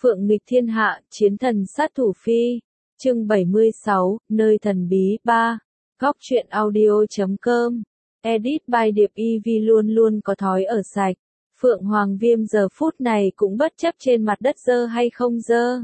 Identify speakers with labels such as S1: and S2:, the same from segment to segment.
S1: Phượng nghịch thiên hạ, chiến thần sát thủ phi. Chương 76, nơi thần bí 3. Góc truyện audio.com. Edit by Điệp EV luôn luôn có thói ở sạch. Phượng Hoàng Viêm giờ phút này cũng bất chấp trên mặt đất dơ hay không dơ.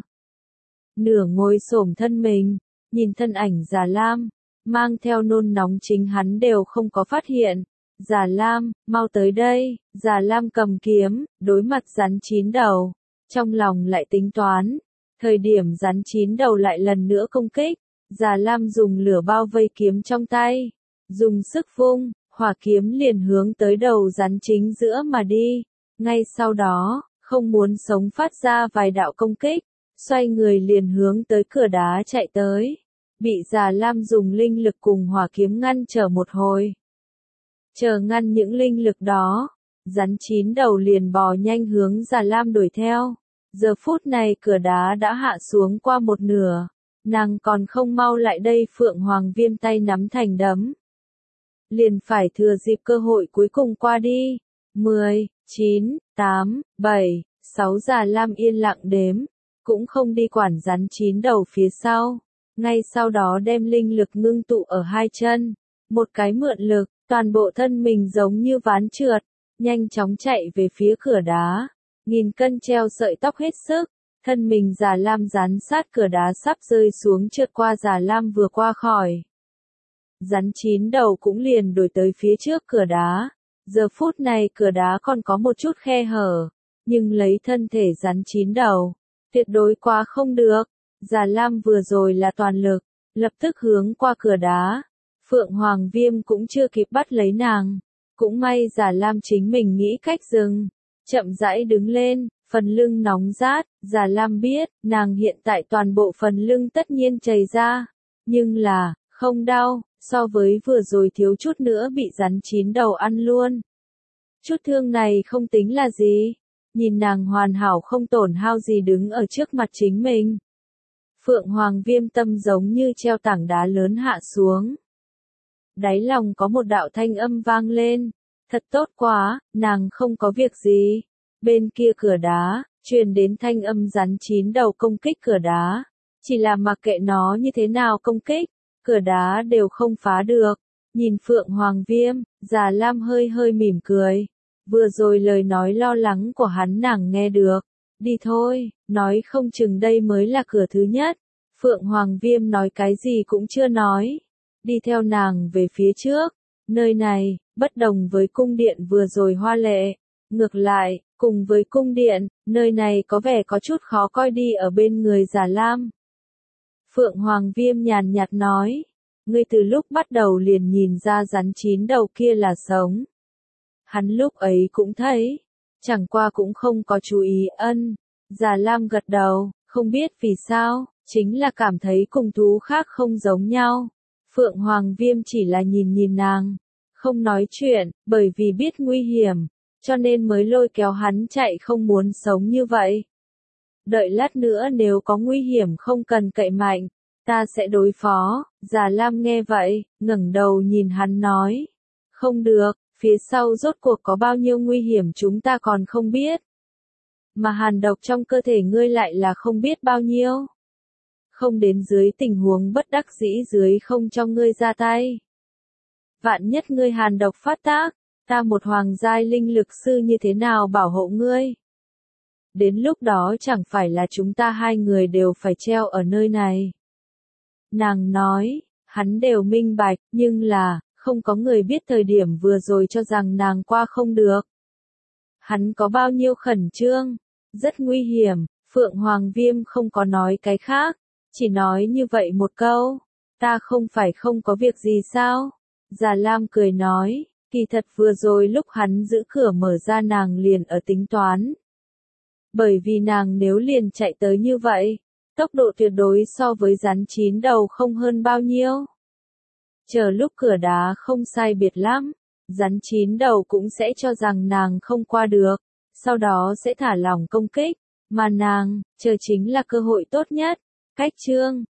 S1: Nửa ngồi xổm thân mình, nhìn thân ảnh Già Lam, mang theo nôn nóng chính hắn đều không có phát hiện. Già Lam, mau tới đây. Già Lam cầm kiếm, đối mặt rắn chín đầu. Trong lòng lại tính toán, thời điểm rắn chín đầu lại lần nữa công kích, Già Lam dùng lửa bao vây kiếm trong tay, dùng sức vung, hỏa kiếm liền hướng tới đầu rắn chính giữa mà đi. Ngay sau đó, không muốn sống phát ra vài đạo công kích, xoay người liền hướng tới cửa đá chạy tới, bị Già Lam dùng linh lực cùng hỏa kiếm ngăn trở một hồi. Chờ ngăn những linh lực đó, rắn chín đầu liền bò nhanh hướng Già Lam đuổi theo. Giờ phút này cửa đá đã hạ xuống qua một nửa, nàng còn không mau lại đây. Phượng Hoàng Viêm tay nắm thành đấm, liền phải thừa dịp cơ hội cuối cùng qua đi. 10, 9, 8, 7, 6 Già Lam yên lặng đếm, cũng không đi quản rắn chín đầu phía sau. Ngay sau đó đem linh lực ngưng tụ ở hai chân, một cái mượn lực, toàn bộ thân mình giống như ván trượt, nhanh chóng chạy về phía cửa đá. Nghìn cân treo sợi tóc hết sức, thân mình Già Lam dán sát cửa đá sắp rơi xuống trượt qua. Già Lam vừa qua khỏi, rắn chín đầu cũng liền đuổi tới phía trước cửa đá. Giờ phút này cửa đá còn có một chút khe hở, nhưng lấy thân thể rắn chín đầu, tuyệt đối quá không được. Già Lam vừa rồi là toàn lực, lập tức hướng qua cửa đá. Phượng Hoàng Viêm cũng chưa kịp bắt lấy nàng, cũng may Già Lam chính mình nghĩ cách dừng. Chậm rãi đứng lên, phần lưng nóng rát. Già Lam biết, nàng hiện tại toàn bộ phần lưng tất nhiên chảy ra, nhưng là, không đau, so với vừa rồi thiếu chút nữa bị rắn chín đầu ăn luôn. Chút thương này không tính là gì, nhìn nàng hoàn hảo không tổn hao gì đứng ở trước mặt chính mình. Phượng Hoàng Viêm tâm giống như treo tảng đá lớn hạ xuống. Đáy lòng có một đạo thanh âm vang lên. Thật tốt quá, nàng không có việc gì. Bên kia cửa đá, truyền đến thanh âm rắn chín đầu công kích cửa đá. Chỉ là mặc kệ nó như thế nào công kích, cửa đá đều không phá được. Nhìn Phượng Hoàng Viêm, Già Lam hơi hơi mỉm cười. Vừa rồi lời nói lo lắng của hắn nàng nghe được. Đi thôi, nói không chừng đây mới là cửa thứ nhất. Phượng Hoàng Viêm nói cái gì cũng chưa nói. Đi theo nàng về phía trước. Nơi này, bất đồng với cung điện vừa rồi hoa lệ. Ngược lại, cùng với cung điện, nơi này có vẻ có chút khó coi. Đi ở bên người Già Lam, Phượng Hoàng Viêm nhàn nhạt nói, ngươi từ lúc bắt đầu liền nhìn ra rắn chín đầu kia là sống. Hắn lúc ấy cũng thấy, chẳng qua cũng không có chú ý. Già Lam gật đầu, không biết vì sao, chính là cảm thấy cùng thú khác không giống nhau. Phượng Hoàng Viêm chỉ là nhìn nhìn nàng, không nói chuyện, bởi vì biết nguy hiểm, cho nên mới lôi kéo hắn chạy, không muốn sống như vậy. Đợi lát nữa nếu có nguy hiểm không cần cậy mạnh, ta sẽ đối phó. Già Lam nghe vậy, ngẩng đầu nhìn hắn nói, không được, phía sau rốt cuộc có bao nhiêu nguy hiểm chúng ta còn không biết. Mà hàn độc trong cơ thể ngươi lại là không biết bao nhiêu. Không đến dưới tình huống bất đắc dĩ dưới không cho ngươi ra tay. Vạn nhất ngươi hàn độc phát tác, ta một hoàng giai linh lực sư như thế nào bảo hộ ngươi? Đến lúc đó chẳng phải là chúng ta hai người đều phải treo ở nơi này. Nàng nói, hắn đều minh bạch, nhưng là, không có người biết thời điểm vừa rồi cho rằng nàng qua không được. Hắn có bao nhiêu khẩn trương, rất nguy hiểm. Phượng Hoàng Viêm không có nói cái khác, chỉ nói như vậy một câu, ta không phải không có việc gì sao? Già Lam cười nói, kỳ thật vừa rồi lúc hắn giữ cửa mở ra nàng liền ở tính toán. Bởi vì nàng nếu liền chạy tới như vậy, tốc độ tuyệt đối so với rắn chín đầu không hơn bao nhiêu. Chờ lúc cửa đá không sai biệt lắm, rắn chín đầu cũng sẽ cho rằng nàng không qua được, sau đó sẽ thả lỏng công kích, mà nàng, chờ chính là cơ hội tốt nhất. Cách chương